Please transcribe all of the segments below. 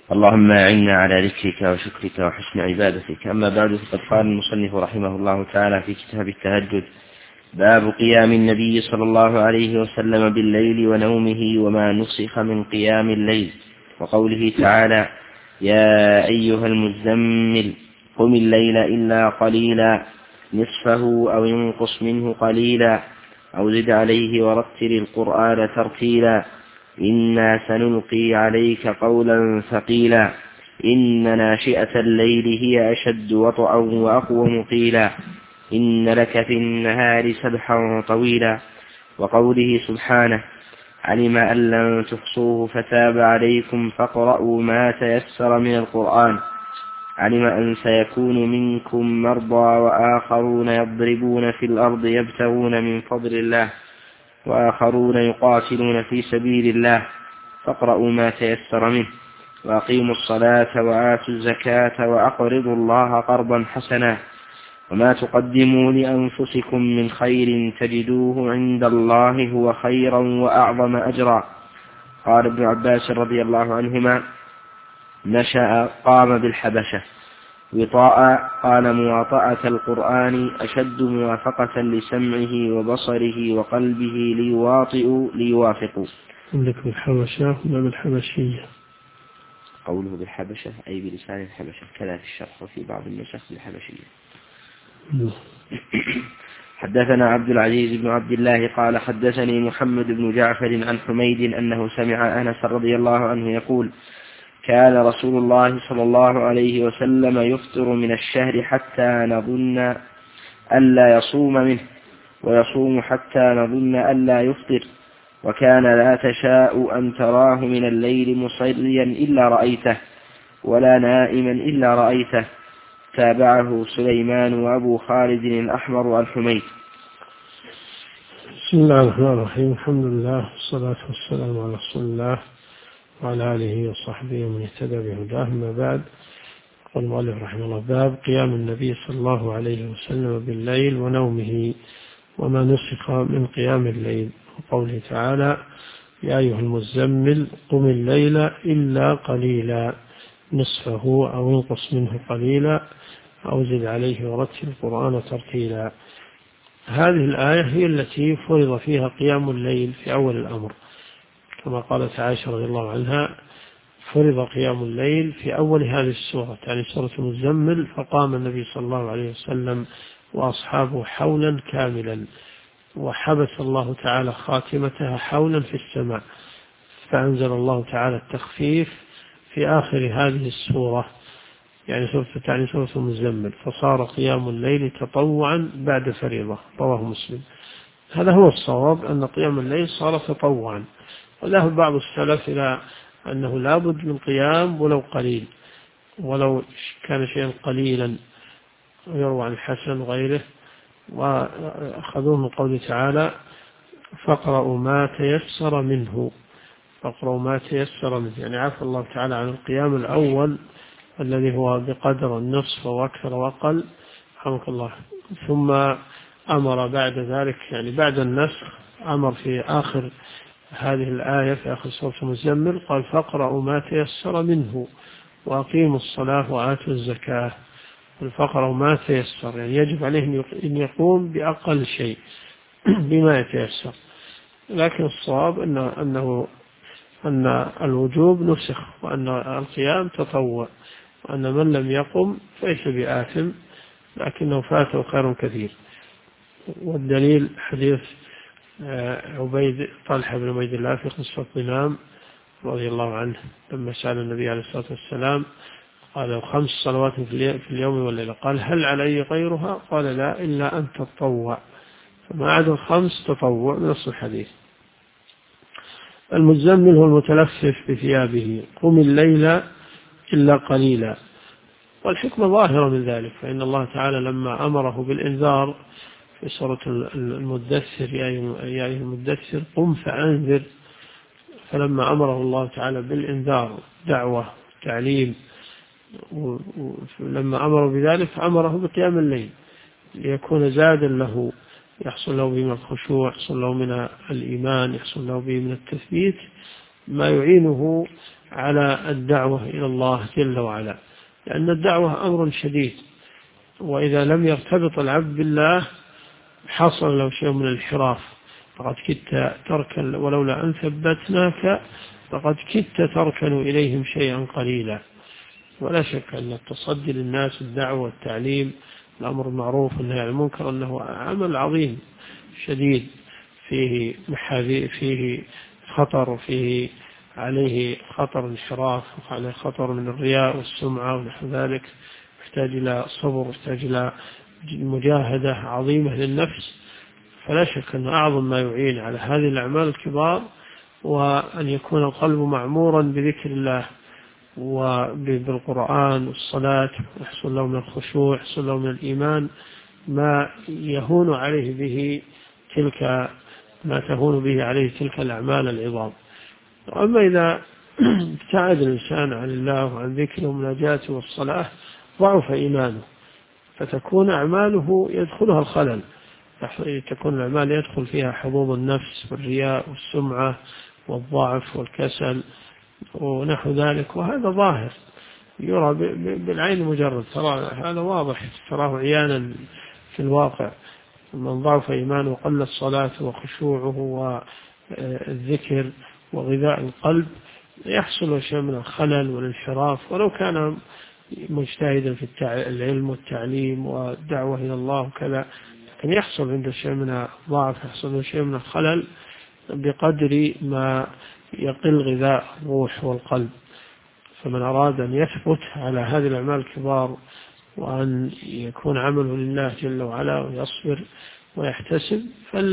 اللهم أعنا على ذكرك وشكرك وحسن عبادتك. أما بعد، فقد قال المصنف رحمه الله تعالى في كتاب التهجد: باب قيام النبي صلى الله عليه وسلم بالليل ونومه وما نسخ من قيام الليل، وقوله تعالى: يا أيها المزمل قم الليل إلا قليلا نصفه أو ينقص منه قليلا أو زد عليه ورتل القرآن ترتيلا إنا سنلقي عليك قولا ثقيلا إن ناشئة الليل هي أشد وطئا وأقوم قيلا إن لك في النهار سبحا طويلا. وقوله سبحانه: علم أن لن تحصوه فتاب عليكم فاقرؤوا ما تيسر من القرآن علم أن سيكون منكم مرضى وآخرون يضربون في الأرض يبتغون من فضل الله وآخرون يقاتلون في سبيل الله فاقرؤوا ما تيسر منه وأقيموا الصلاة وآتوا الزكاة وأقرضوا الله قرضا حسنا وما تقدموا لأنفسكم من خير تجدوه عند الله هو خيرا وأعظم أجرا. قال ابن عباس رضي الله عنهما: نشأ قام بالحبشة وطاء. قال: مواطأة القرآن أشد موافقة لسمعه وبصره وقلبه ليوافقوا. عندك بالحبشة ولا بالحبشية؟ قوله بالحبشة أي بلسان الحبشة، كذا في الشرح وفي بعض النسخ بالحبشية. حدثنا عبد العزيز بن عبد الله قال: حدثني محمد بن جعفر عن حميد أنه سمع أنس رضي الله عنه يقول: كان رسول الله صلى الله عليه وسلم يفطر من الشهر حتى نظن ألا يصوم منه ويصوم حتى نظن ألا يفطر، وكان لا تشاء أن تراه من الليل مصليا إلا رأيته ولا نائما إلا رأيته. تابعه سليمان وأبو خالد الأحمر عن حميد. بسم الله الرحمن الرحيم. الحمد لله والصلاة والسلام على رسول الله وعلى آله وصحبه ومن اهتدى بهداه. أما بعد، قال المؤلف رحمه الله: باب قيام النبي صلى الله عليه وسلم بالليل ونومه وما نسخ من قيام الليل، وقوله تعالى: يا أيها المزمل قم الليل إلا قليلا نصفه أو ينقص منه قليلا أو زد عليه ورتل القرآن ترتيلا. هذه الآية هي التي فرض فيها قيام الليل في أول الأمر، كما قالت عائشة رضي الله عنها: فرض قيام الليل في أول هذه السورة، يعني سورة المزمل، فقام النبي صلى الله عليه وسلم وأصحابه حولا كاملا، وحبس الله تعالى خاتمتها حولا في السماء، فأنزل الله تعالى التخفيف في آخر هذه السورة، يعني سورة المزمل، فصار قيام الليل تطوعا بعد فريضة. رواه مسلم. هذا هو الصواب، أن قيام الليل صار تطوعا، وذهب بعض السلف إلى أنه لا بد من قيام ولو قليل، ولو كان شيئا قليلا، ويروى عن الحسن وغيره، وأخذوه من قوله تعالى: فاقرأوا ما تيسر منه. فاقرأوا ما تيسر منه، يعني عفى الله تعالى عن القيام الأول الذي هو بقدر النصف وأكثر وأقل، رحمك الله، ثم أمر بعد ذلك، يعني بعد النسخ، أمر في آخر هذه الآية في آخر سورة المزمل قال: فاقرأوا ما تيسر منه وأقيموا الصلاة وآتوا الزكاة. فاقرأوا ما تيسر، يعني يجب عليه أن يقوم بأقل شيء بما يتيسر، لكن الصواب أن الوجوب نسخ، وأن القيام تطوع، وأن من لم يقم ليس بآثم، لكنه فاته خير كثير. والدليل حديث طلحة بن عبيد الله في قصة ظلام رضي الله عنه، لما سأل النبي عليه الصلاة والسلام قال: 5 صلوات في اليوم والليلة، قال: هل علي غيرها؟ قال: لا، إلا أن تطوع. فما عدا 5 تطوع، نص الحديث. المزمل هو المتلفف بثيابه، قم الليل إلا قليلا، والحكمة ظاهرة من ذلك، فإن الله تعالى لما أمره بالإنذار في سورة المدثر: يا أيها المدثر قم فأنذر، فلما أمره الله تعالى بالإنذار دعوة تعليم، ولما أمره بذلك أمره بقيام الليل ليكون زادا له، يحصل له به من الخشوع، يحصل له من الإيمان، يحصل له به من التثبيت، ما يعينه على الدعوة إلى الله جل وعلا، لأن الدعوة أمر شديد، وإذا لم يرتبط العبد بالله حصل له شيء من الانحراف. فقد كدت تركن ولولا أن ثبتناك فقد كدت تركن إليهم شيئا قليلا. ولا شك أن التصدي للناس الدعوة والتعليم الأمر المعروف والنهي عن المنكر أنه عمل عظيم شديد، فيه خطر، فيه عليه خطر انحراف، وعليه خطر من الرياء والسمعة ونحو ذلك، يحتاج إلى صبر، يحتاج إلى مجاهدة عظيمة للنفس. فلا شك أن أعظم ما يعين على هذه الأعمال الكبار وأن يكون القلب معمورا بذكر الله وبالقرآن والصلاة، يحصل له من الخشوع، يحصل له من الإيمان ما يهون عليه به ما تهون به عليه تلك الأعمال العظام. أما إذا ابتعد الإنسان عن الله وعن ذكره ومناجاته والصلاة ضعف إيمانه، فتكون أعماله يدخلها الخلل، تكون الأعمال يدخل فيها حظوظ النفس والرياء والسمعة والضعف والكسل ونحو ذلك. وهذا ظاهر يرى بالعين المجرد، هذا واضح تراه عيانا في الواقع. من ضعف إيمانه وقلت صلاته وخشوعه والذكر وغذاء القلب يحصل شيء من الخلل والانحراف، ولو كان مجتهدا في العلم والتعليم والدعوة إلى الله وكذا، لكن يحصل عنده شيء من الضعف، يحصل عنده شيء من الخلل بقدر ما يقل غذاء الروح والقلب. فمن أراد أن يثبت على هذه الأعمال الكبار وأن يكون عمله لله جل وعلا ويصبر ويحتسب،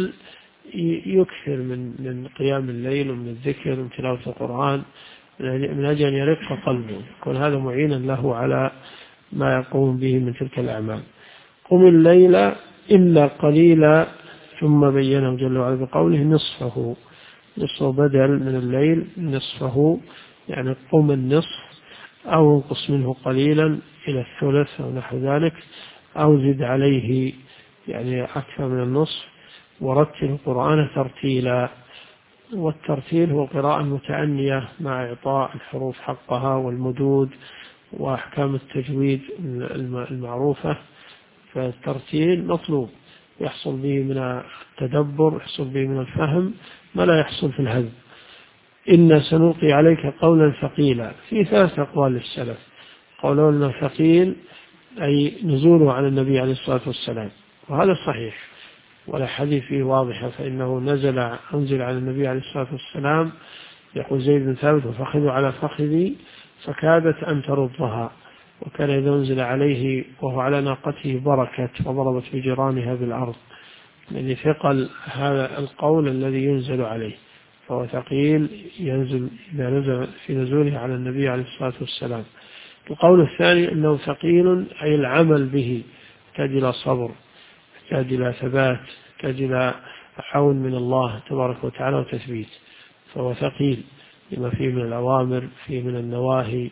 فليكثر من قيام الليل ومن الذكر ومن تلاوة القرآن من أجل أن يرق قلبه، يكون هذا معينا له على ما يقوم به من تلك الأعمال. قم الليل إلا قليلا، ثم بينه جل وعلا بقوله نصفه بدل من الليل، نصفه يعني قم النصف أو انقص منه قليلا إلى الثلث أو نحو ذلك، أو زد عليه يعني أكثر من النصف. ورتل القرآن ترتيلا، والترتيل هو قراءة متأنية مع إعطاء الحروف حقها والمدود وأحكام التجويد المعروفة. فالترتيل مطلوب يحصل به من التدبر، يحصل به من الفهم ما لا يحصل في الهذب. إن سنلقي عليك قولا ثقيلا، في 3 أقوال للسلف. قولنا ثقيل أي نزوله على النبي عليه الصلاة والسلام، وهذا صحيح ولا حديث فيه واضحة، فإنه أنزل على النبي عليه الصلاة والسلام. يقول زيد بن ثابت وفخذوا على فخذي فكادت أن تردها، وكان إذا أنزل عليه وهو على ناقته بركت وضربت بجرانها بالأرض، يعني ثقل هذا القول الذي ينزل عليه، فهو ثقيل ينزل إذا نزل في نزوله على النبي عليه الصلاة والسلام. القول الثاني أنه ثقيل أي العمل به، يحتاج إلى صبر، يحتاج إلى ثبات، يحتاج إلى عون من الله تبارك وتعالى وتثبيت، فهو ثقيل لما فيه من الأوامر، فيه من النواهي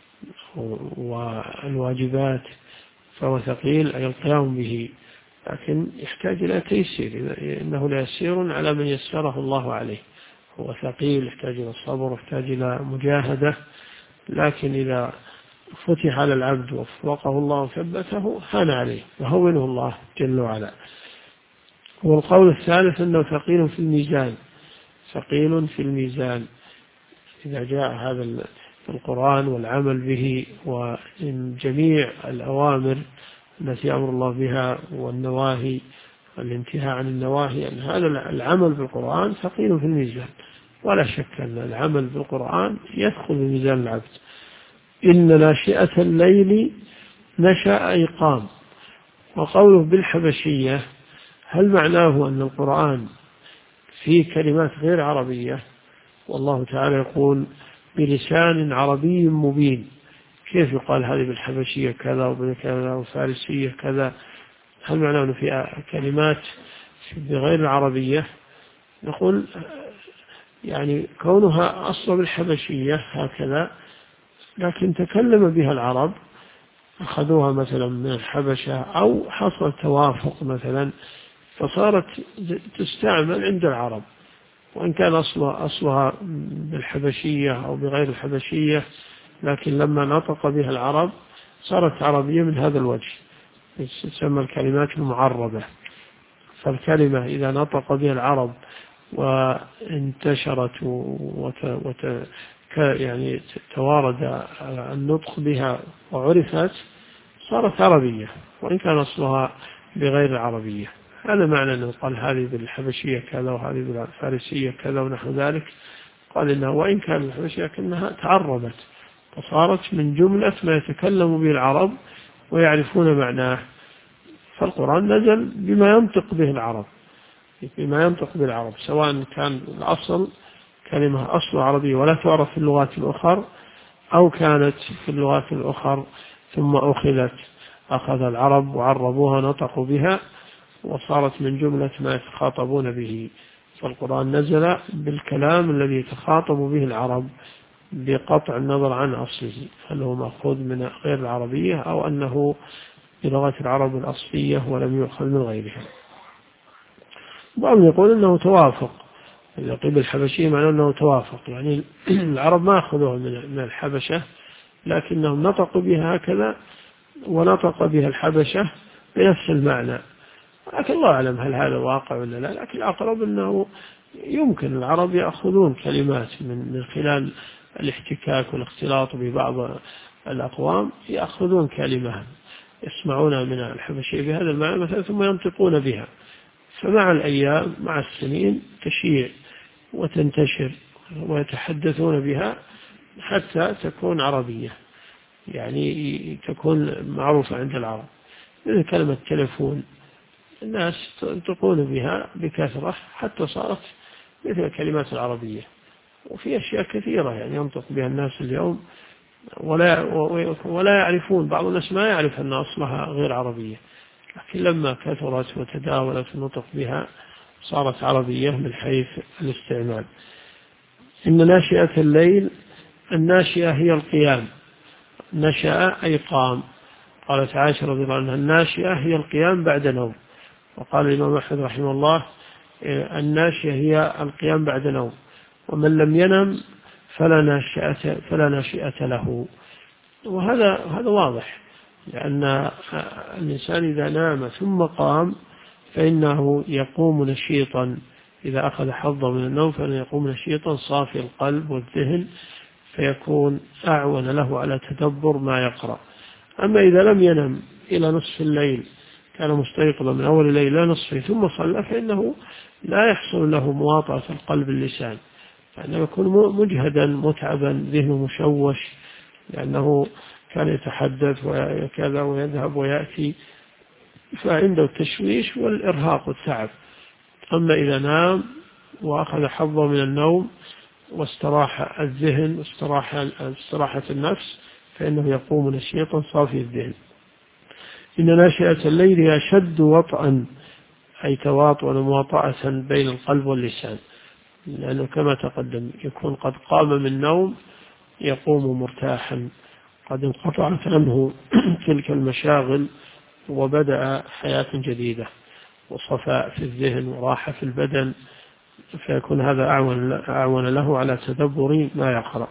والواجبات، فهو ثقيل أي القيام به، لكن يحتاج إلى تيسير، إنه ليسير على من يسره الله عليه. هو ثقيل يحتاج إلى الصبر، يحتاج إلى مجاهدة، لكن إذا فتح على العبد وفقه الله وثبته هان عليه وهونه الله جل وعلا. والقول الثالث أنه ثقيل في الميزان، ثقيل في الميزان إذا جاء هذا القرآن والعمل به وجميع الأوامر التي أمر الله بها والنواهي والانتهاء عن النواهي، أن هذا العمل بالقرآن ثقيل في الميزان. ولا شك أن العمل بالقرآن يدخل في ميزان العبد. إن ناشئة الليل نشأ أي قام. وقوله بالحبشية هل معناه أن القرآن فيه كلمات غير عربية؟ والله تعالى يقول بلسان عربي مبين، كيف يقال هذه بالحبشية كذا وبكذا وفارسية كذا؟ هل معناه أنه في كلمات بغير العربية؟ نقول يعني كونها أصل بالحبشية هكذا، لكن تكلم بها العرب، أخذوها مثلا من الحبشة أو حصل توافق مثلا فصارت تستعمل عند العرب، وإن كان أصلها بالحبشية أو بغير الحبشية، لكن لما نطق بها العرب صارت عربية من هذا الوجه، تسمى الكلمات المعربة. فالكلمة إذا نطق بها العرب وانتشرت يعني توارد النطق بها وعرفت صارت عربية، وإن كان أصلها بغير العربية. هذا معنى أنه قال هذه بالحبشية كذا وهذه بالفارسية كذا ونحو ذلك. قال إنها وإن كان الحبشية لكنها تعربت فصارت من جملة ما يتكلم به العرب ويعرفون معناه. فالقرآن نزل بما ينطق به العرب، سواء كان الأصل كلمة أصل عربية ولا تعرف في اللغات الأخرى، أو كانت في اللغات الأخرى ثم أخذ العرب وعربوها نطقوا بها وصارت من جملة ما يتخاطبون به. فالقرآن نزل بالكلام الذي يتخاطب به العرب بقطع النظر عن أصله، هل هو مأخوذ من غير العربية أو أنه بلغة العرب الأصلية ولم يؤخذ من غيرها. بعضهم يقول أنه توافق، إذا قيل الحبشية معناه أنه توافق، يعني العرب ما أخذوها من الحبشة لكنهم نطقوا بها هكذا ونطق بها الحبشة بنفس المعنى. لكن الله أعلم هل هذا واقع ولا لا، لكن الأقرب أنه يمكن العرب يأخذون كلمات من خلال الاحتكاك والاختلاط ببعض الأقوام، يأخذون كلمة يسمعونها من الحبشية بهذا المعنى مثلا ثم ينطقون بها، فمع الأيام مع السنين تشيع وتنتشر ويتحدثون بها حتى تكون عربية، يعني تكون معروفة عند العرب. مثل كلمة تلفون الناس ينطقون بها بكثرة حتى صارت مثل الكلمات العربية. وفي أشياء كثيرة يعني ينطق بها الناس اليوم ولا يعرفون، بعض الناس ما يعرف أن أصلها غير عربية، لكن لما كثرت وتداولت النطق بها صارت عربية من حيث الاستعمال. إن ناشئة الليل، الناشئة هي القيام، نشأ أي قام. قالت عائشة رضي الله عنها الناشئة هي القيام بعد نوم. وقال الإمام أحمد رحمه الله الناشئة هي القيام بعد نوم، ومن لم ينم فلا ناشئة له. وهذا واضح، لأن الإنسان إذا نام ثم قام فإنه يقوم نشيطا، إذا أخذ حظه من النوم فإنه يقوم نشيطا صافي القلب والذهن، فيكون أعون له على تدبر ما يقرأ. أما إذا لم ينم إلى نصف الليل، كان مستيقظا من أول الليل إلى نصفه ثم صلى، فإنه لا يحصل له مواطأة القلب اللسان، فإنه يكون مجهدا متعبا ذهنه مشوش، لأنه كان يتحدث وكذا ويذهب ويأتي، فعنده التشويش والإرهاق والتعب. أما إذا نام وأخذ حظه من النوم واستراح الذهن واستراحة النفس فإنه يقوم نشيطا صافي الذهن. إن ناشئة الليل هي أشد وطئا، أي تواطؤا ومواطأة بين القلب واللسان، لأنه كما تقدم يكون قد قام من النوم يقوم مرتاحا، قد انقطعت عنه تلك المشاغل وبدأ حياة جديدة وصفاء في الذهن وراحة في البدن، فيكون هذا أعون له على تدبر ما يقرأ.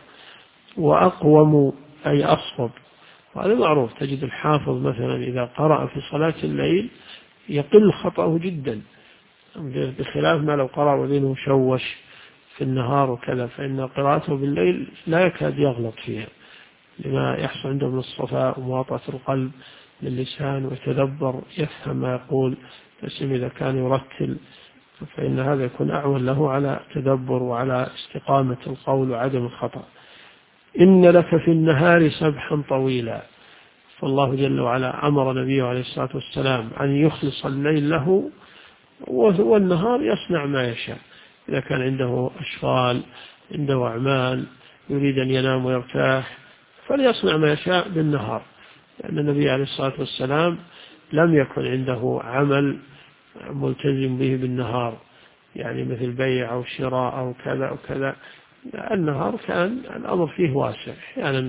وأقوم أي أصوب، وهذا معروف، تجد الحافظ مثلا إذا قرأ في صلاة الليل يقل خطأه جدا، بخلاف ما لو قرأ وذهنه مشوش في النهار وكذا، فإن قراءته بالليل لا يكاد يغلط فيها، لما يحصل عنده من الصفاء ومواطأة القلب للسان ويتدبر يفهم ما يقول، تسلم إذا كان يرتل، فإن هذا يكون أعون له على تدبر وعلى استقامة القول وعدم الخطأ. إن لك في النهار سبحا طويلا، فالله جل وعلا أمر نبيه عليه الصلاة والسلام أن يخلص الليل له، والنهار يصنع ما يشاء. إذا كان عنده أشغال، عنده أعمال، يريد أن ينام ويرتاح، فليصنع ما يشاء بالنهار، لأن النبي عليه الصلاة والسلام لم يكن عنده عمل ملتزم به بالنهار، يعني مثل بيع أو شراء أو كذا أو كذا. النهار كان الأمر فيه واسع، أحيانا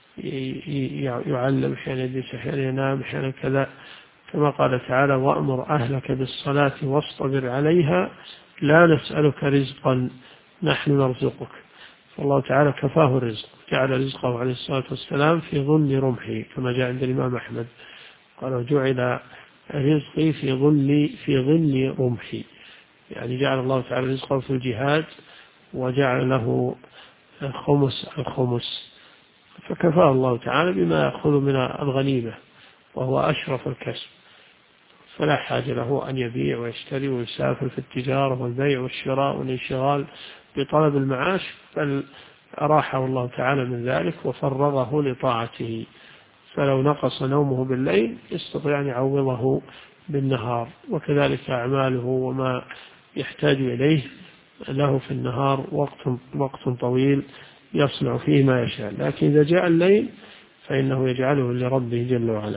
يعلم، أحيانا يدرس، أحيانا ينام، أحيانا كذا، كما قال تعالى وأمر أهلك بالصلاة واصطبر عليها لا نسألك رزقا نحن نرزقك. فالله تعالى كفاه الرزق، جعل رزقه عليه الصلاة والسلام في ظل رمحه كما جاء عند الإمام أحمد، قال جعل رزقي في ظل رمحي، يعني جعل الله تعالى رزقه في الجهاد وجعل له الخمس، فكفاه الله تعالى بما يأخذ من الغنيمة وهو أشرف الكسب، فلا حاجة له أن يبيع ويشتري ويسافر في التجارة والبيع والشراء والانشغال بطلب المعاش، بل أراحه الله تعالى من ذلك وفرغه لطاعته. فلو نقص نومه بالليل يستطيع أن يعوضه بالنهار، وكذلك أعماله وما يحتاج إليه له في النهار وقت طويل يصنع فيه ما يشاء، لكن إذا جاء الليل فإنه يجعله لربه جل وعلا.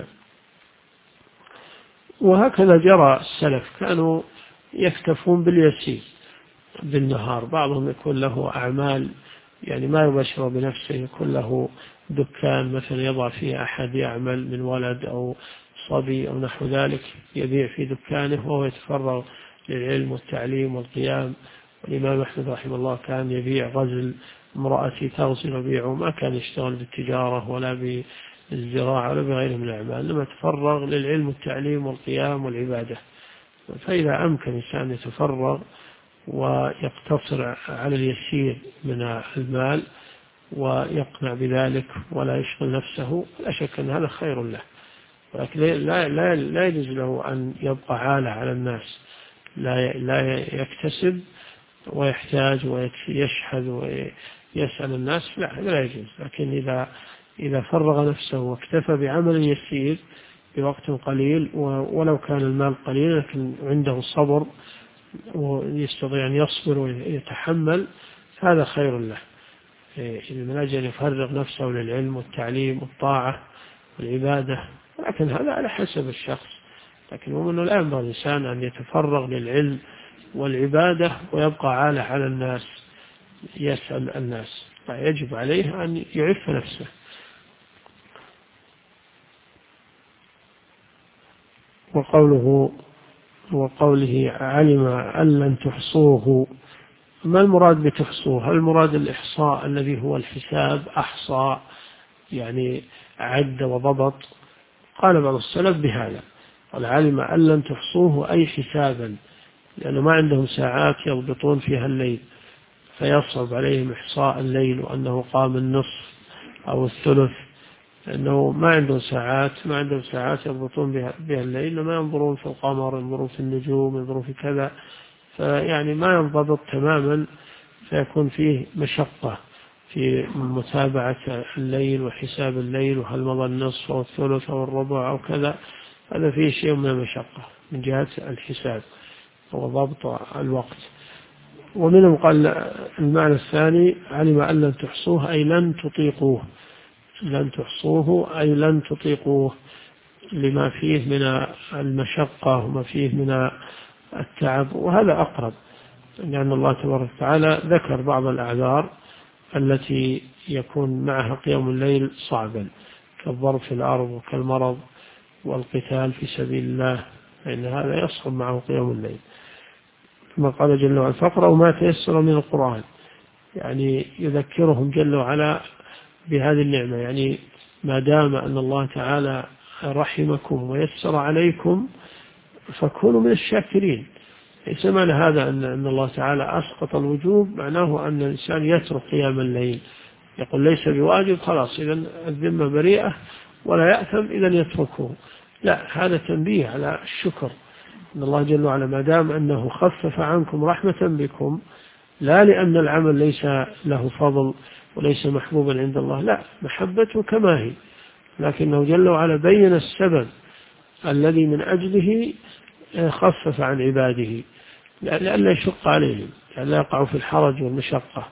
وهكذا جرى السلف، كانوا يكتفون باليسير بالنهار، بعضهم يكون له أعمال يعني ما يبشر بنفسه، يكون له دكان مثلا يضع فيه أحد يعمل من ولد أو صبي أو نحو ذلك، يبيع في دكانه وهو يتفرغ للعلم والتعليم والقيام. والإمام أحمد رحمه الله كان يبيع غزل، امرأتي تغزل وبيعه، ما كان يشتغل بالتجارة ولا بالزراعة ولا بغيره من الأعمال، لما تفرغ للعلم والتعليم والقيام والعبادة. فإذا أمكن الإنسان يتفرغ ويقتصر على اليسير من المال ويقنع بذلك ولا يشغل نفسه، لا شك أن هذا خير له، ولكن لا يجوز له أن يبقى عالة على الناس، لا يكتسب ويحتاج ويشحذ ويسأل الناس، لا يجوز. لكن إذا فرغ نفسه واكتفى بعمل يسير بوقت قليل، ولو كان المال قليل لكن عنده صبر ويستطيع أن يصبر ويتحمل، هذا خير له، من أجل يفرغ نفسه للعلم والتعليم والطاعة والعبادة. لكن هذا على حسب الشخص، لكن أنه لا ينبغي الإنسان أن يتفرغ للعلم والعبادة ويبقى عالة على الناس يسأل الناس، فيجب عليه أن يعف نفسه. وقوله علم أن لن تحصوه، ما المراد بتحصوه؟ هل المراد الإحصاء الذي هو الحساب، أحصى يعني عد وضبط؟ قال بعض السلف بهذا، قال علم أن لن تحصوه أي حسابا، لأنه ما عندهم ساعات يضبطون فيها الليل، فيصعب عليهم إحصاء الليل وأنه قام النصف أو الثلث، لأنه ما عندهم ساعات يضبطون بها الليل، لما ينظرون في القمر، ينظرون في النجوم، ينظرون في كذا، فيعني ما ينضبط تماما، فيكون فيه مشقة في متابعة الليل وحساب الليل، وهل مضى النصف أو الثلث أو الربع أو كذا، هذا فيه شيء من المشقة من جهة الحساب وضبط الوقت. ومنهم قال المعنى الثاني علم أن لن تحصوه أي لن تطيقوه، لن تحصوه أي لن تطيقوه، لما فيه من المشقة وما فيه من التعب، وهذا أقرب، لأن الله تبارك وتعالى ذكر بعض الأعذار التي يكون معها قيام الليل صعبا، كالضرب في الأرض وكالمرض والقتال في سبيل الله، فإن هذا يصعب معه قيام الليل. ثم قال جل وعلا فاقرأوا ما تيسر من القرآن، يعني يذكرهم جل وعلا بهذه النعمة، يعني ما دام أن الله تعالى رحمكم ويسر عليكم فكونوا من الشاكرين. ليس معنى هذا أن الله تعالى أسقط الوجوب معناه أن الإنسان يترك قيام الليل، يقول ليس بواجب خلاص إذن الذمة بريئة ولا يأثم إذن يتركه، لا، هذا تنبيه على الشكر، أن الله جل وعلا ما دام أنه خفف عنكم رحمة بكم، لا لأن العمل ليس له فضل وليس محبوبا عند الله، لا، محبته كما هي، لكنه جل وعلا بين السبب الذي من أجله خفف عن عباده لئلا يشق عليهم، لئلا يقعوا في الحرج والمشقة،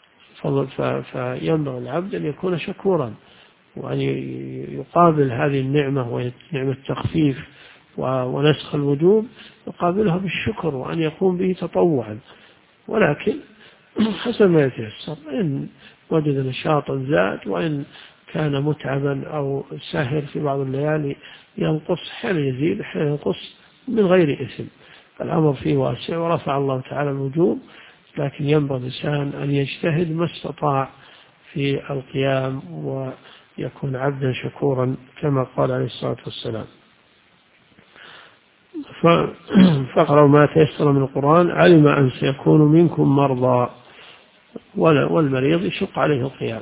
فينبغي العبد أن يكون شكورا، وأن يقابل هذه النعمة وهي نعمة التخفيف ونسخ الوجوب، يقابلها بالشكر وأن يقوم به تطوعا، ولكن حسب ما يتيسر، إن وجد نشاطا زاد، وإن كان متعبا أو ساهر في بعض الليالي ينقص، حين يزيد حين ينقص من غير إثم، الأمر فيه واسع ورفع الله تعالى الوجوب، لكن ينبغي الإنسان أن يجتهد ما استطاع في القيام ويكون عبدا شكورا كما قال عليه الصلاة والسلام. فاقرأوا ما تيسر من القرآن. علم أن سيكون منكم مرضى، والمريض يشق عليه القيام،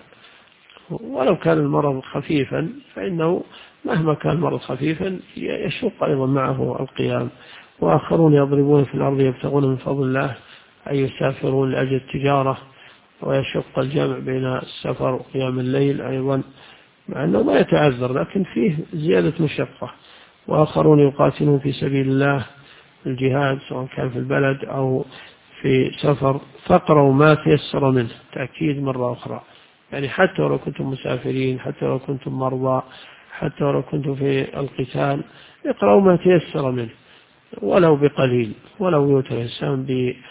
ولو كان المرض خفيفا فإنه مهما كان المرض خفيفا يشق أيضا معه القيام. وآخرون يضربون في الأرض يبتغون من فضل الله، أي يسافرون لأجل التجارة، ويشق الجمع بين السفر وقيام الليل أيضا، مع أنه ما يتعذر لكن فيه زيادة مشقة. وآخرون يقاتلون في سبيل الله الجهاد، سواء كان في البلد أو في سفر. فاقرأوا ما تيسر منه، تأكيد مرة أخرى، يعني حتى ولو كنتم مسافرين، حتى ولو كنتم مرضى، حتى ولو كنتم في القتال، اقرأوا ما تيسر منه ولو بقليل، ولو يوتر الإنسان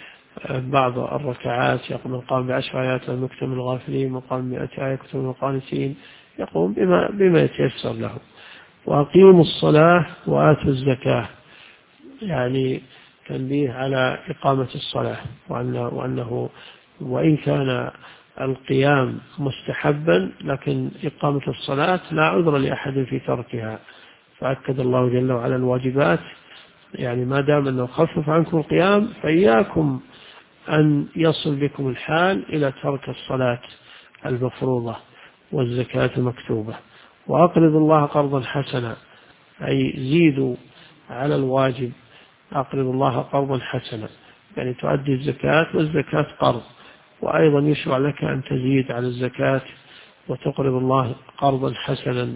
ببعض الركعات، يقوم ب10 آيات لم يكتب من الغافلين، مقام 100 آية يكتب من القانتين، يقوم بما يتيسر له. وأقيموا الصلاة وآتوا الزكاة، يعني تنبيه على إقامة الصلاة، وأنه وإن كان القيام مستحبا لكن إقامة الصلاة لا عذر لأحد في تركها. فأكد الله جل وعلا الواجبات، يعني ما دام أنه خفف عنكم القيام فإياكم أن يصل بكم الحال إلى ترك الصلاة المفروضة والزكاة المكتوبة. وأقرضوا الله قرضا حسنا، أي زيدوا على الواجب، أقرضوا الله قرضا حسنا، يعني تؤدي الزكاة، والزكاة قرض، وأيضا يشرع لك أن تزيد على الزكاة وتقرض الله قرضا حسنا،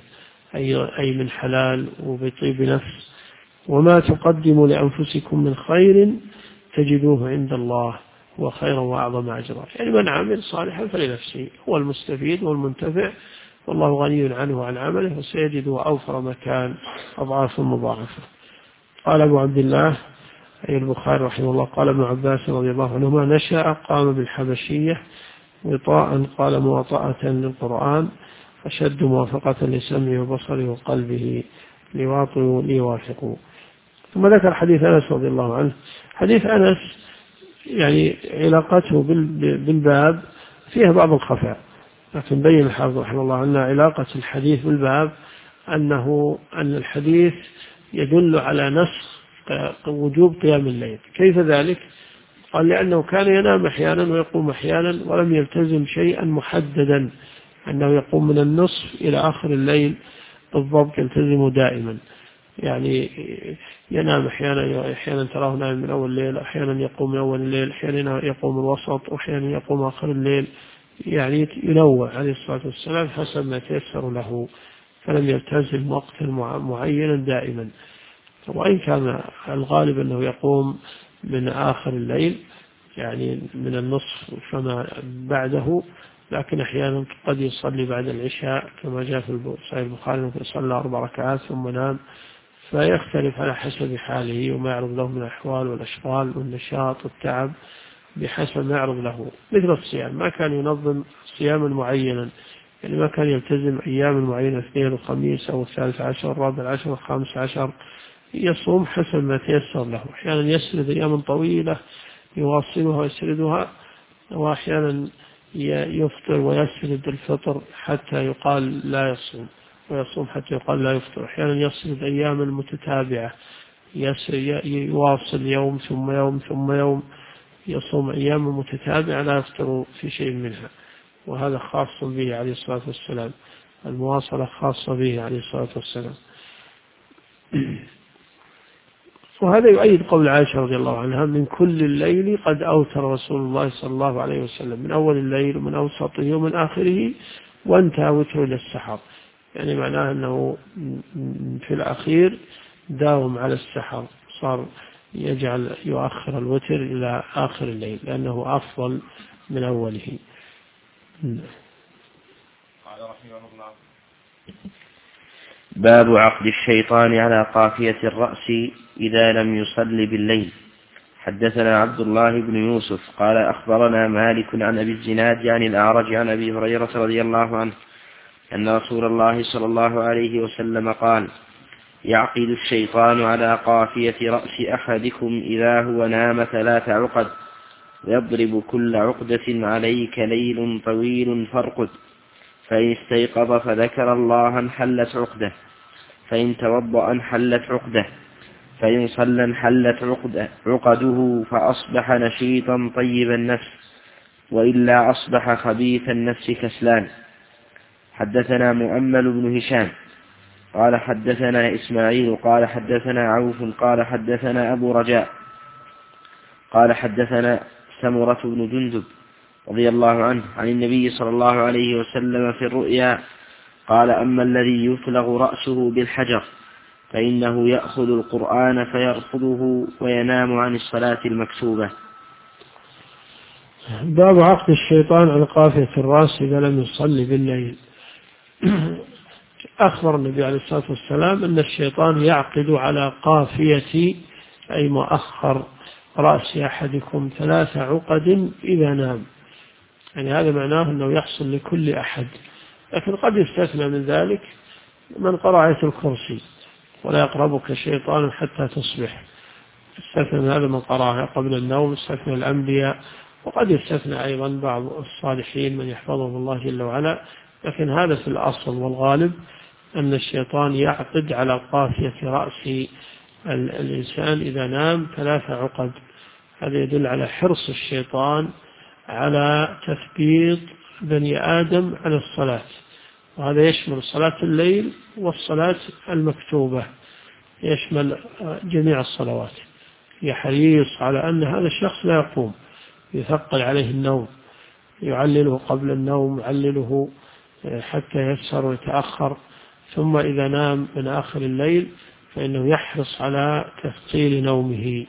أي من حلال وبطيب نفس. وما تقدموا لأنفسكم من خير تجدوه عند الله هو خيرا وأعظم أجرا، يعني من عمل صالحا فلنفسه، هو المستفيد والمنتفع، والله غني عنه وعن عمله، وسيجده أوفر مكان أضعاف مضاعفة. قال أبو عبد الله أي البخاري رحمه الله قال ابن عباس رضي الله عنهما: نشأ قام بالحبشية وطاء، قال مواطأة للقرآن، أشد موافقة لسمعه وبصره وقلبه ليوافقوا. ثم ذكر حديث أنس رضي الله عنه. حديث أنس يعني علاقته بالباب فيها بعض الخفاء، لكن بين الحافظ رحمه الله أن علاقة الحديث بالباب أن الحديث يدل على نسخ وجوب قيام الليل. كيف ذلك؟ قال لأنه كان ينام أحيانا ويقوم أحيانا، ولم يلتزم شيئا محددا أنه يقوم من النصف إلى آخر الليل بالضبط، يلتزم دائما، يعني ينام أحيانا تراه نائم من أول الليل، أحيانا يقوم من أول الليل، أحيانا يقوم الوسط، وأحيانا يقوم آخر الليل، يعني ينوع عليه الصلاة والسلام حسب ما تيسر له، فلم يلتزم وقتا معينا دائما. وإن كان الغالب أنه يقوم من آخر الليل، يعني من النصف فما بعده، لكن أحيانا قد يصلي بعد العشاء كما جاء في صحيح البخاري صلى 4 ركعات ثم نام، فيختلف على حسب حاله وما يعرض له من الأحوال والأشغال والنشاط والتعب، بحسب ما يعرض له. مثل الصيام، ما كان ينظم صياما معينا، يعني ما كان يلتزم أيام معينة، 2 وخميس أو 13 14 15، يصوم حسب ما تيسر له. أحيانا يسرد أيام طويلة يواصلها ويسردها، وأحيانا يفطر ويسرد الفطر حتى يقال لا يصوم، ويصوم حتى يقال لا يفطر. أحيانا يسرد أياما متتابعة، يواصل يوم ثم يوم ثم يوم، يصوم أيام متتابعة لا يفطر في شيء منها، وهذا خاص به عليه الصلاة والسلام، المواصلة خاصة به عليه الصلاة والسلام. وهذا يؤيد قول عائشة رضي الله عنها: من كل الليل قد أوتر رسول الله صلى الله عليه وسلم، من أول الليل ومن أوسطه ومن آخره، وانتهى وتر إلى السحر، يعني معناه أنه في الأخير داوم على السحر، صار يؤخر الوتر إلى آخر الليل لأنه أفضل من أوله. قال رحمه الله: باب عقد الشيطان على قافية الرأس إذا لم يصل بالليل. حدثنا عبد الله بن يوسف قال أخبرنا مالك عن أبي الزناد عن الأعرج عن أبي هريرة رضي الله عنه أن رسول الله صلى الله عليه وسلم قال: يعقد الشيطان على قافية رأس أحدكم إذا هو نام 3 عقد، ويضرب كل عقدة عليك ليل طويل فارقد، فإن استيقظ فذكر الله انحلت عقدة، فإن توضأ انحلت عقدة، فإن صلى انحلت عقده فأصبح نشيطا طيب النفس، وإلا أصبح خبيث النفس كسلان. حدثنا مؤمل بن هشام قال حدثنا إسماعيل قال حدثنا عوف قال حدثنا أبو رجاء قال حدثنا سمرة بن جندب رضي الله عنه عن النبي صلى الله عليه وسلم في الرؤيا قال: أما الذي يفلغ رأسه بالحجر فإنه يأخذ القرآن فيرفضه وينام عن الصلاة المكتوبة. باب عقد الشيطان على قافية الرأس إذا لم يصلي بالليل. أخبر النبي عليه الصلاة والسلام أن الشيطان يعقد على قافية أي مؤخر رأس أحدكم 3 عقد إذا نام، يعني هذا معناه أنه يحصل لكل أحد، لكن قد يستثنى من ذلك من قرأ آية الكرسي ولا يقربك شيطان حتى تصبح، استثنى من هذا من قرأها قبل النوم، استثنى الأنبياء، وقد يستثنى أيضا بعض الصالحين من يحفظهم الله جل وعلا، لكن هذا في الأصل والغالب أن الشيطان يعقد على قافية رأس الإنسان إذا نام 3 عقد. هذا يدل على حرص الشيطان على تثبيط بني آدم على الصلاة، وهذا يشمل صلاة الليل والصلاة المكتوبة، يشمل جميع الصلوات. يحريص على أن هذا الشخص لا يقوم، يثقل عليه النوم، يعلله قبل النوم، يعلله حتى يسهر ويتأخر، ثم إذا نام من آخر الليل فإنه يحرص على تثقيل نومه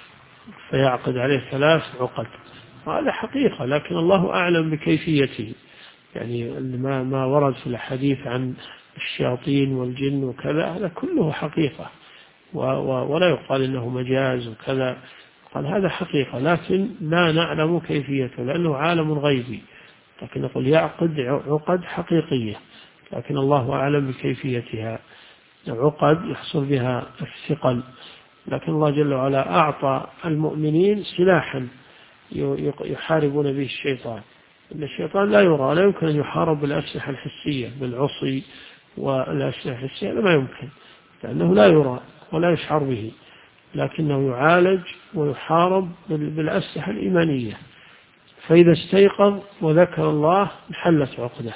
فيعقد عليه 3 عقد. هذا حقيقة، لكن الله أعلم بكيفيته، يعني ما ورد في الحديث عن الشياطين والجن وكذا هذا كله حقيقة، ولا يقال إنه مجاز وكذا، قال هذا حقيقة لكن لا نعلم كيفيته لأنه عالم غيبي، لكن نقول يعقد عقد حقيقية لكن الله أعلم بكيفيتها، عقد يحصل بها الثقل، لكن الله جل وعلا أعطى المؤمنين سلاحا يحاربون به الشيطان. إن الشيطان لا يرى، لا يمكن أن يحارب بالأسلحة الحسية بالعصي والأسلحة الحسية، ما يمكن، لأنه لا يرى ولا يشعر به، لكنه يعالج ويحارب بالأسلحة الإيمانية. فإذا استيقظ وذكر الله انحلت عقده.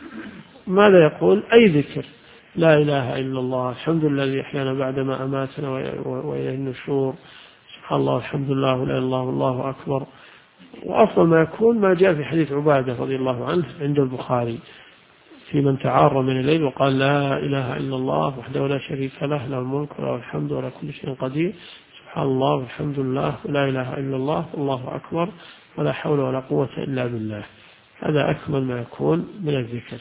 ماذا يقول؟ أي ذكر، لا إله إلا الله، الحمد لله الذي أحيانا بعدما أماتنا وإليه النشور، سبحان الله الحمد لله لا إله إلا الله والله أكبر. وأفضل ما يكون ما جاء في حديث عبادة رضي الله عنه عند البخاري في من تعار من الليل وقال لا إله إلا الله وحده لا شريك له، له الملك وله الحمد ولا كل شيء قدير، سبحان الله والحمد لله ولا إله إلا الله والله أكبر ولا حول ولا قوة إلا بالله. هذا أكمل ما يكون من الذكر.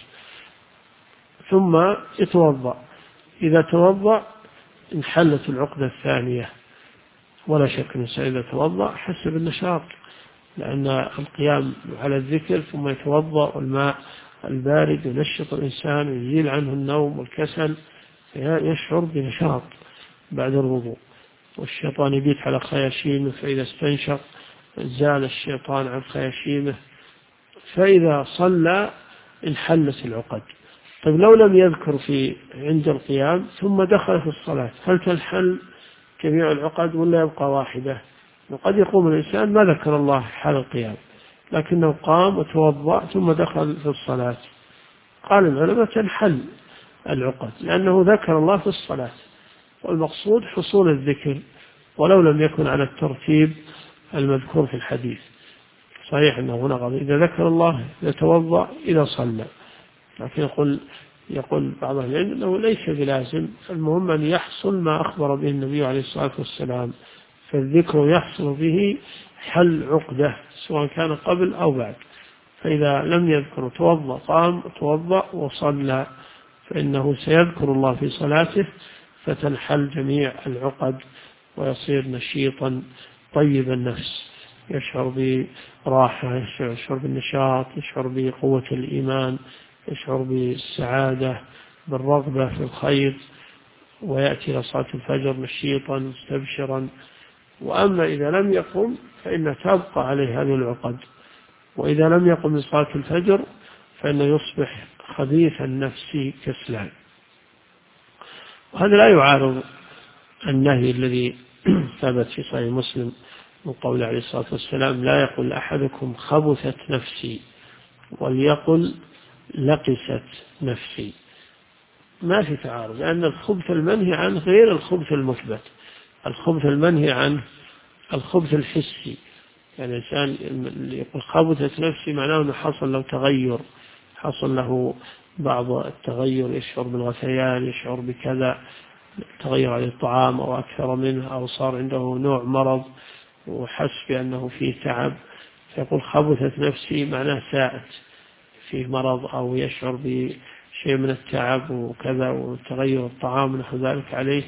ثم يتوضأ، إذا توضأ انحلت العقدة الثانية، ولا شك أن إذا توضأ حسب النشاط، لأن القيام على الذكر ثم يتوضأ والماء البارد ينشط الإنسان ويزيل عنه النوم والكسل، يشعر بنشاط بعد الوضوء، والشيطان يبيت على خياشيمه، فإذا استنشق زال الشيطان عن خياشيمه، فإذا صلى انحلت العقد. طيب لو لم يذكر عند القيام ثم دخل في الصلاة، هل تنحل جميع العقد ولا يبقى واحدة؟ وقد يقوم الإنسان ما ذكر الله حال القيام لكنه قام وتوضأ ثم دخل في الصلاة، قال العلماء تنحل العقد لأنه ذكر الله في الصلاة، والمقصود حصول الذكر ولو لم يكن على الترتيب المذكور في الحديث. صحيح أنه هنا قال إذا ذكر الله يتوضأ إذا صلى، لكن يقول بعض أهل العلم أنه ليس بلازم، المهم أن يحصل ما أخبر به النبي عليه الصلاة والسلام، فالذكر يحصل به حل عقدة سواء كان قبل أو بعد. فإذا لم يذكر توضأ، قام توضأ وصلى، فإنه سيذكر الله في صلاته فتنحل جميع العقد ويصير نشيطا طيب النفس، يشعر براحة، يشعر بالنشاط، يشعر بقوة الإيمان، يشعر بالسعادة، بالرغبة في الخير، ويأتي إلى صلاة الفجر نشيطا مستبشرا. وأما إذا لم يقم فإن تبقى عليه هذه العقد، وإذا لم يقم لصلاة الفجر فإنه يصبح خبيث النفس كسلان. وهذا لا يعارض النهي الذي ثبت في صحيح مسلم من قول عليه الصلاة والسلام: لا يقل أحدكم خبثت نفسي، وليقل لقست نفسي. ما في تعارض، لأن الخبث المنهي عنه غير الخبث المثبت. الخبث المنهي عنه الخبث الحسي، يعني الإنسان يقول خبثت نفسي معناه أنه حصل له تغير، حصل له بعض التغير، يشعر بالغثيان، يشعر بكذا، تغير عليه الطعام أو أكثر منه، أو صار عنده نوع مرض وحس بأنه فيه تعب، فيقول خبثت نفسي معناه ساءت، فيه مرض أو يشعر بشيء من التعب وكذا وتغير الطعام ونحو ذلك عليه.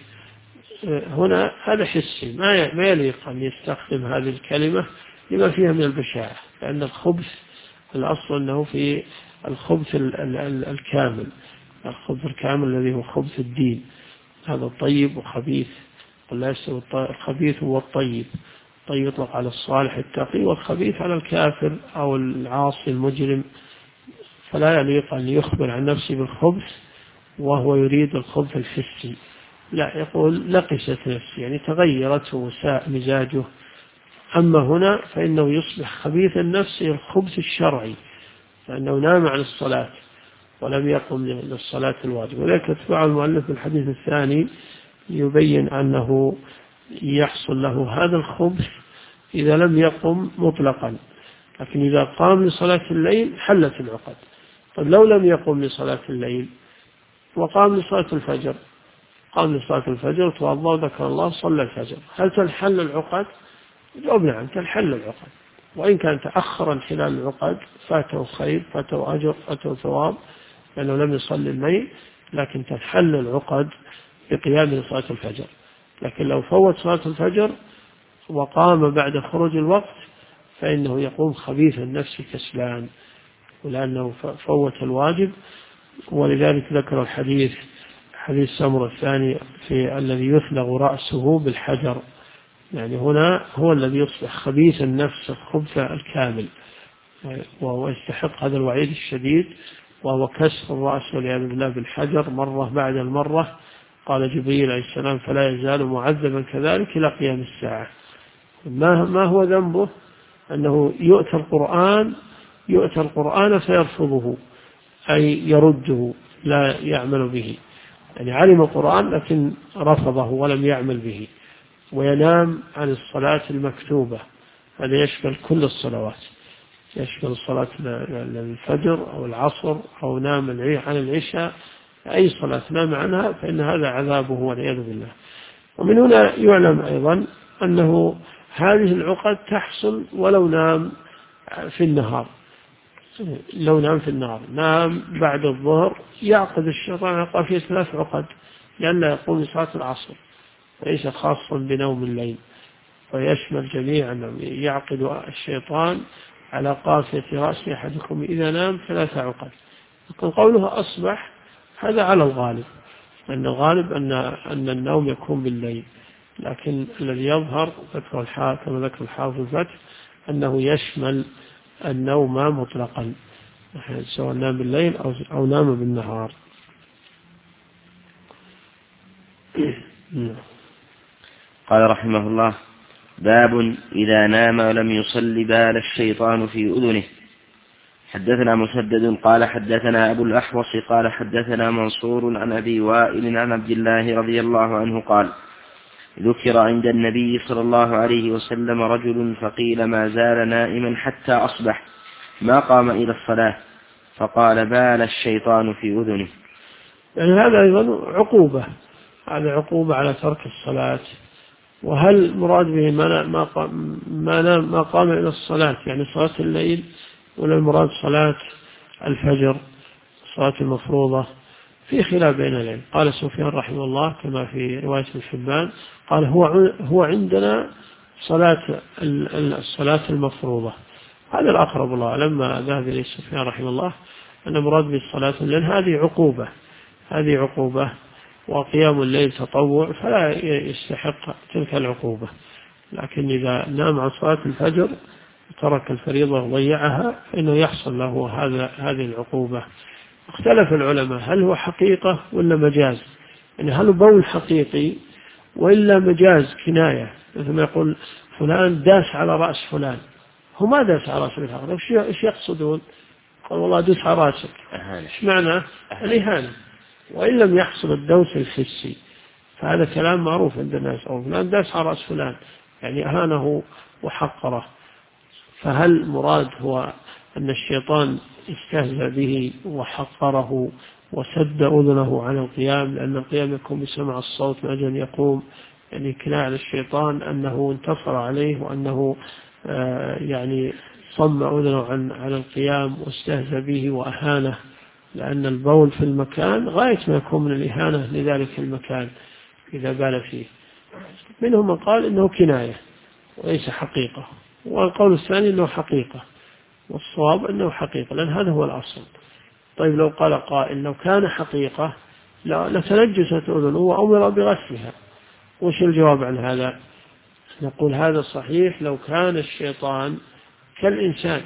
هنا هذا حسي، ما يليق أن يستخدم هذه الكلمة لما فيها من البشاعة، لأن الخبث الأصل أنه في الخبث الكامل، الخبث الكامل الذي هو خبث الدين. هذا الطيب وخبيث، لا يستوي الخبيث هو الطيب. الطيب يطلق على الصالح التقي، والخبيث على الكافر أو العاصي المجرم. فلا يليق أن يخبر عن نفسه بالخبث وهو يريد الخبث الحسي، لا، يقول لقست نفسي يعني تغيرت وساء مزاجه. أما هنا فإنه يصبح خبيث النفس الخبث الشرعي، فإنه نام عن الصلاة ولم يقم للصلاة الواجب. ولذلك اتبع المؤلف في الحديث الثاني يبين أنه يحصل له هذا الخبث إذا لم يقم مطلقا، لكن إذا قام لصلاة الليل حلت العقد. طيب لو لم يقم لصلاة الليل وقام لصلاة الفجر، قام لصلاة الفجر توضأ وذكر الله صلى الفجر، هل تنحل العقد؟ جواب نعم، تنحل العقد، وإن كان تأخر انحلال العقد فاته خير، فاته أجر، فاته ثواب، لأنه لم يصلي الليل، لكن تنحل العقد بقيام لصلاة الفجر. لكن لو فوت صلاة الفجر وقام بعد خروج الوقت فإنه يقوم خبيث النفس كسلان، ولأنه فوت الواجب. ولذلك ذكر الحديث، حديث سمرة الثاني في الذي يثلغ رأسه بالحجر، يعني هنا هو الذي يصبح خبيث النفس الخبث الكامل، وهو يستحق هذا الوعيد الشديد، وهو كسر الرأس والعياذ بالله بالحجر مرة بعد المرة. قال جبريل عليه السلام: فلا يزال معذبا كذلك إلى قيام الساعة. ما هو ذنبه؟ أنه يؤتى القرآن فيرفضه، أي يرده، لا يعمل به، يعني علم القرآن لكن رفضه ولم يعمل به، وينام عن الصلاة المكتوبة. هذا يشمل كل الصلوات، يشمل صلاة الفجر أو العصر، أو نام عن العشاء، أي صلاة نام عنها فإن هذا عذابه والعياذ بالله. ومن هنا يعلم أيضا أنه هذه العقد تحصل ولو نام في النهار. لو نام في النهار، نام بعد الظهر، يعقد الشيطان على قافية 3 عقد، لأنه يقوم لصلاة العصر، ليس خاصا بنوم الليل، ويشمل جميعا. يعقد الشيطان على قافية رأس أحدكم إذا نام 3 عقد. لكن قوله أصبح هذا على الغالب، أن الغالب أن النوم يكون بالليل، لكن الذي يظهر كما ذكر الحافظ الفتح أنه يشمل النوم مطلقا، سواء نام بالليل أو نام بالنهار. قال رحمه الله: باب إذا نام ولم يصل بال الشيطان في أذنه. حدثنا مسدد قال حدثنا أبو الأحوص قال حدثنا منصور عن أبي وائل عن عبد الله رضي الله عنه قال: ذكر عند النبي صلى الله عليه وسلم رجل فقيل ما زال نائما حتى أصبح ما قام إلى الصلاة، فقال: بال الشيطان في أذنه. يعني هذا أيضا عقوبة، هذا عقوبة على ترك الصلاة. وهل مراد به ما قام إلى الصلاة يعني صلاة الليل، ولا المراد صلاة الفجر صلاة المفروضة؟ في خلاف بين العلم. قال سفيان رحمه الله كما في رواية ابن حبان قال هو عندنا الصلاة المفروضة. هذا الأقرب الله، لما ذهب إليه سفيان رحمه الله أن مراد بالصلاة، لأن هذه عقوبة وقيام الليل تطوع فلا يستحق تلك العقوبة. لكن إذا نام عن صلاة الفجر ترك الفريضة وضيعها فإنه يحصل له هذه العقوبة. اختلف العلماء هل هو حقيقة ولا مجاز، يعني هل بول حقيقي وإلا مجاز كناية، مثل ما يقول فلان داس على رأس فلان، هو ما داس على رأس الآخر، إيش يقصدون؟ قال والله دوس على رأسك، إيش معنى؟ الإهانة. وإن لم يحصل الدوس الحسي فهذا كلام معروف عند الناس، أو فلان داس على رأس فلان يعني أهانه وحقره. فهل مراد هو أن الشيطان استهزأ به وحقره وسد أذنه عن القيام، لأن القيام يكون بسمع الصوت من أجل أن يقوم، يعني كناية على الشيطان أنه انتصر عليه وأنه يعني صم أذنه عن القيام واستهزأ به وأهانه، لأن البول في المكان غاية ما يكون من الإهانة لذلك المكان إذا بال فيه. منهم من قال إنه كناية وليس حقيقة، والقول الثاني أنه حقيقة، والصواب أنه حقيقة لأن هذا هو الأصل. طيب لو قال قائل لو كان حقيقة لتنجست أذنه وأمر بغسلها، وش الجواب عن هذا؟ نقول هذا صحيح لو كان الشيطان كالإنسان،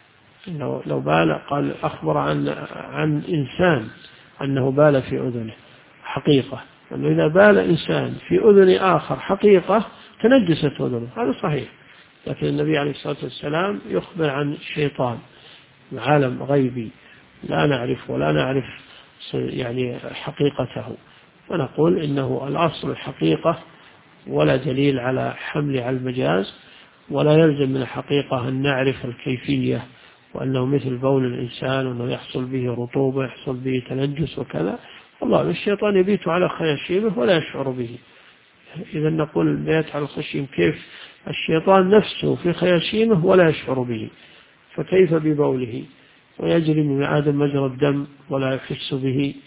لو بال، قال أخبر عن إنسان أنه بال في أذنه حقيقة، أنه إذا بال إنسان في أذن آخر حقيقة تنجست أذنه، هذا صحيح. لكن النبي عليه الصلاة والسلام يخبر عن شيطان عالم غيبي لا نعرف ولا نعرف يعني حقيقته، فنقول إنه الأصل الحقيقة ولا دليل على حمل على المجاز، ولا يلزم من الحقيقة أن نعرف الكيفية وأنه مثل بول الإنسان وأنه يحصل به رطوبة يحصل به تنجس وكذا. والله الشيطان يبيت على خياشيمه ولا يشعر به. إذا نقول البيت على الخشيم، كيف الشيطان نفسه في خياشيمه ولا يشعر به، فكيف ببوله ويجري من آدم مجرى الدم ولا يحس به؟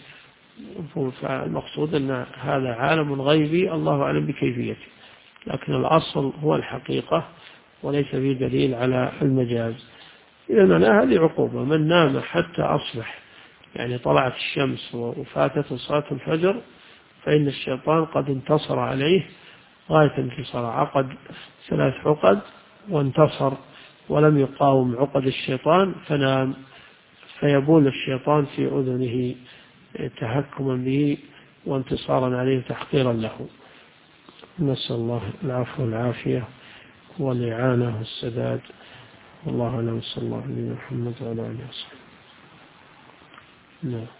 فالمقصود أن هذا عالم غيبي الله أعلم بكيفيته، لكن الأصل هو الحقيقة وليس فيه دليل على المجاز. إذا معناها هذه عقوبة من نام حتى أصبح، يعني طلعت الشمس وفاتت صلاة الفجر، فإن الشيطان قد انتصر عليه غاية انتصار، عقد 3 عقد وانتصر ولم يقاوم عقد الشيطان فنام، فيبول الشيطان في أذنه تهكما به وانتصارا عليه تحقيرا له. نسأل الله العفو والعافية والإعانة والسداد. والله أعلم، صلى الله عليه وسلم وعلى آله وصحبه.